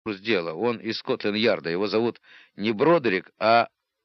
дела. Он из Скотланд-Ярда. Его зовут не Бродерик, а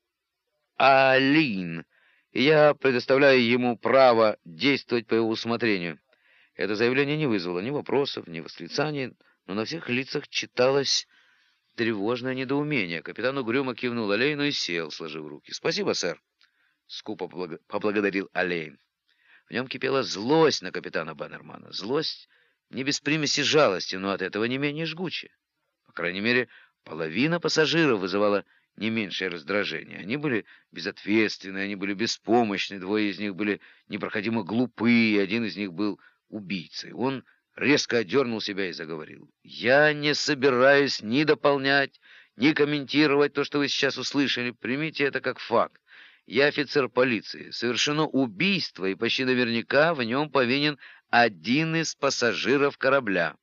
Алин. И я предоставляю ему право действовать по его усмотрению». Это заявление не вызвало ни вопросов, ни восклицаний, но на всех лицах читалось тревожное недоумение. Капитан угрюмо кивнул Олейну и сел, сложив руки. «Спасибо, сэр», — скупо поблагодарил Олейн. В нем кипела злость на капитана Баннермана. Злость не без примеси жалости, но от этого не менее жгучая. По крайней мере, половина пассажиров вызывала не меньшее раздражение. Они были безответственны, они были беспомощны, двое из них были непроходимо глупы, один из них был убийцей. Он резко отдернул себя и заговорил. «Я не собираюсь ни дополнять, ни комментировать то, что вы сейчас услышали. Примите это как факт. Я офицер полиции. Совершено убийство, и почти наверняка в нем повинен один из пассажиров корабля».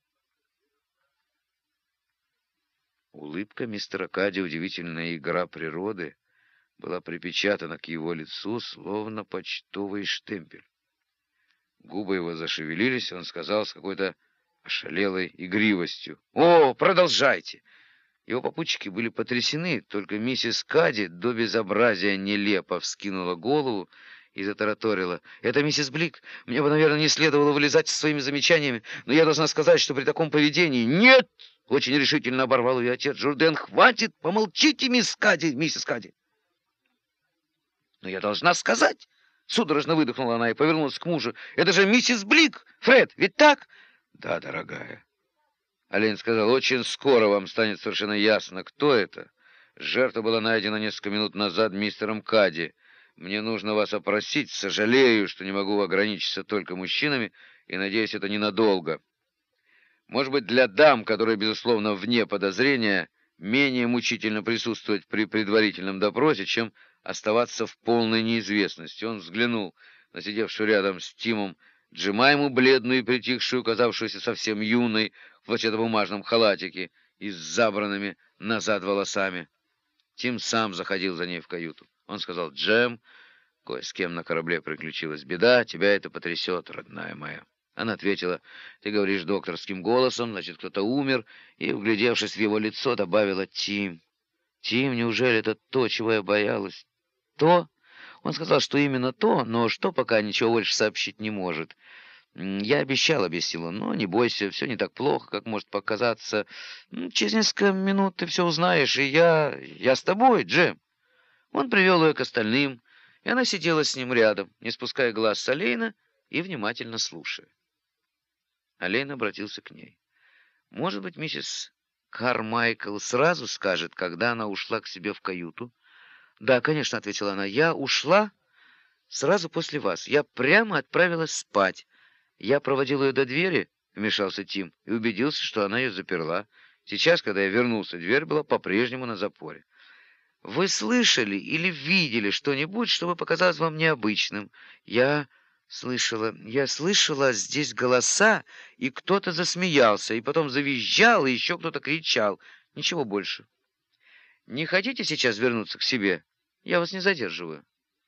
Улыбка мистера Кадди, удивительная игра природы, была припечатана к его лицу, словно почтовый штемпель. Губы его зашевелились, он сказал с какой-то ошалелой игривостью: «О, продолжайте!» Его попутчики были потрясены, только миссис Кадди до безобразия нелепо вскинула голову и затараторила: «Это миссис Блик. Мне бы, наверное, не следовало вылезать со своими замечаниями, но я должна сказать, что при таком поведении...» «Нет!» — очень решительно оборвал ее отец Журден. «Хватит! Помолчите, мисс Кадди, миссис Кадди!» «Но я должна сказать!» — судорожно выдохнула она и повернулась к мужу. «Это же миссис Блик! Фред, ведь так?» «Да, дорогая». Олень сказал: «Очень скоро вам станет совершенно ясно, кто это. Жертва была найдена несколько минут назад мистером Кадди. Мне нужно вас опросить. Сожалею, что не могу ограничиться только мужчинами, и надеюсь, это ненадолго. Может быть, для дам, которые, безусловно, вне подозрения, менее мучительно присутствовать при предварительном допросе, чем оставаться в полной неизвестности». Он взглянул на сидевшую рядом с Тимом Джемайму, бледную и притихшую, казавшуюся совсем юной, в хлопчатобумажном халатике и с забранными назад волосами. Тим сам заходил за ней в каюту. Он сказал: «Джем, кое с кем на корабле приключилась беда, тебя это потрясет, родная моя». Она ответила: «Ты говоришь докторским голосом, значит, кто-то умер», и, вглядевшись в его лицо, добавила: «Тим, Тим, неужели это то, чего я боялась?» «То?» Он сказал, что именно то, но что пока ничего больше сообщить не может. Я обещал, объяснила, но не бойся, все не так плохо, как может показаться. Через несколько минут ты все узнаешь, и я с тобой, Джем». Он привел ее к остальным, и она сидела с ним рядом, не спуская глаз с Олейна и внимательно слушая. Олейн обратился к ней. «Может быть, миссис Кармайкл сразу скажет, когда она ушла к себе в каюту?» «Да, конечно», — ответила она. «Я ушла сразу после вас. Я прямо отправилась спать. Я проводил ее до двери», — вмешался Тим, «и убедился, что она ее заперла. Сейчас, когда я вернулся, дверь была по-прежнему на запоре». «Вы слышали или видели что-нибудь, что показалось вам необычным?» Я слышала здесь голоса, и кто-то засмеялся, и потом завизжал, и еще кто-то кричал. Ничего больше. Не хотите сейчас вернуться к себе? Я вас не задерживаю».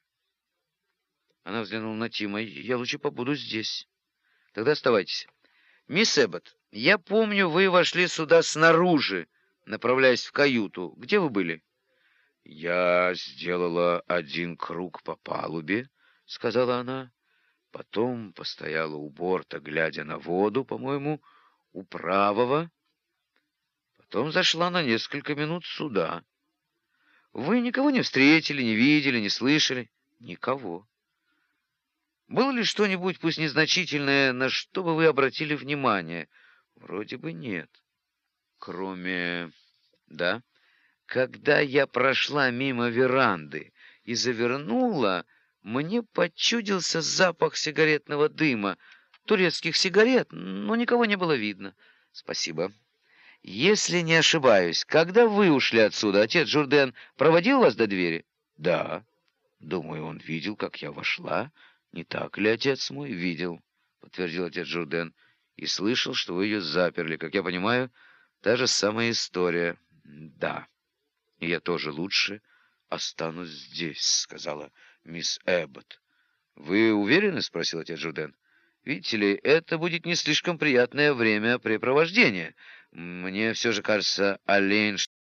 Она взглянула на Тима. «Я лучше побуду здесь». «Тогда оставайтесь. Мисс Эббот, я помню, вы вошли сюда снаружи, направляясь в каюту. Где вы были?» «Я сделала один круг по палубе», — сказала она. «Потом постояла у борта, глядя на воду, по-моему, у правого. Потом зашла на несколько минут сюда». «Вы никого не встретили, не видели, не слышали?» «Никого». «Было ли что-нибудь, пусть незначительное, на что бы вы обратили внимание?» «Вроде бы нет. Кроме... Да. Когда я прошла мимо веранды и завернула, мне почудился запах сигаретного дыма. Турецких сигарет, но никого не было видно». «Спасибо. Если не ошибаюсь, когда вы ушли отсюда, отец Журден проводил вас до двери?» «Да. Думаю, он видел, как я вошла». «Не так ли, отец мой?» «Видел», — подтвердил отец Журден. «И слышал, что вы ее заперли. Как я понимаю, та же самая история». «Да. И я тоже лучше останусь здесь», — сказала мисс Эббот. «Вы уверены?» — спросил отец Журден. «Видите ли, это будет не слишком приятное времяпрепровождение. Мне все же кажется, олень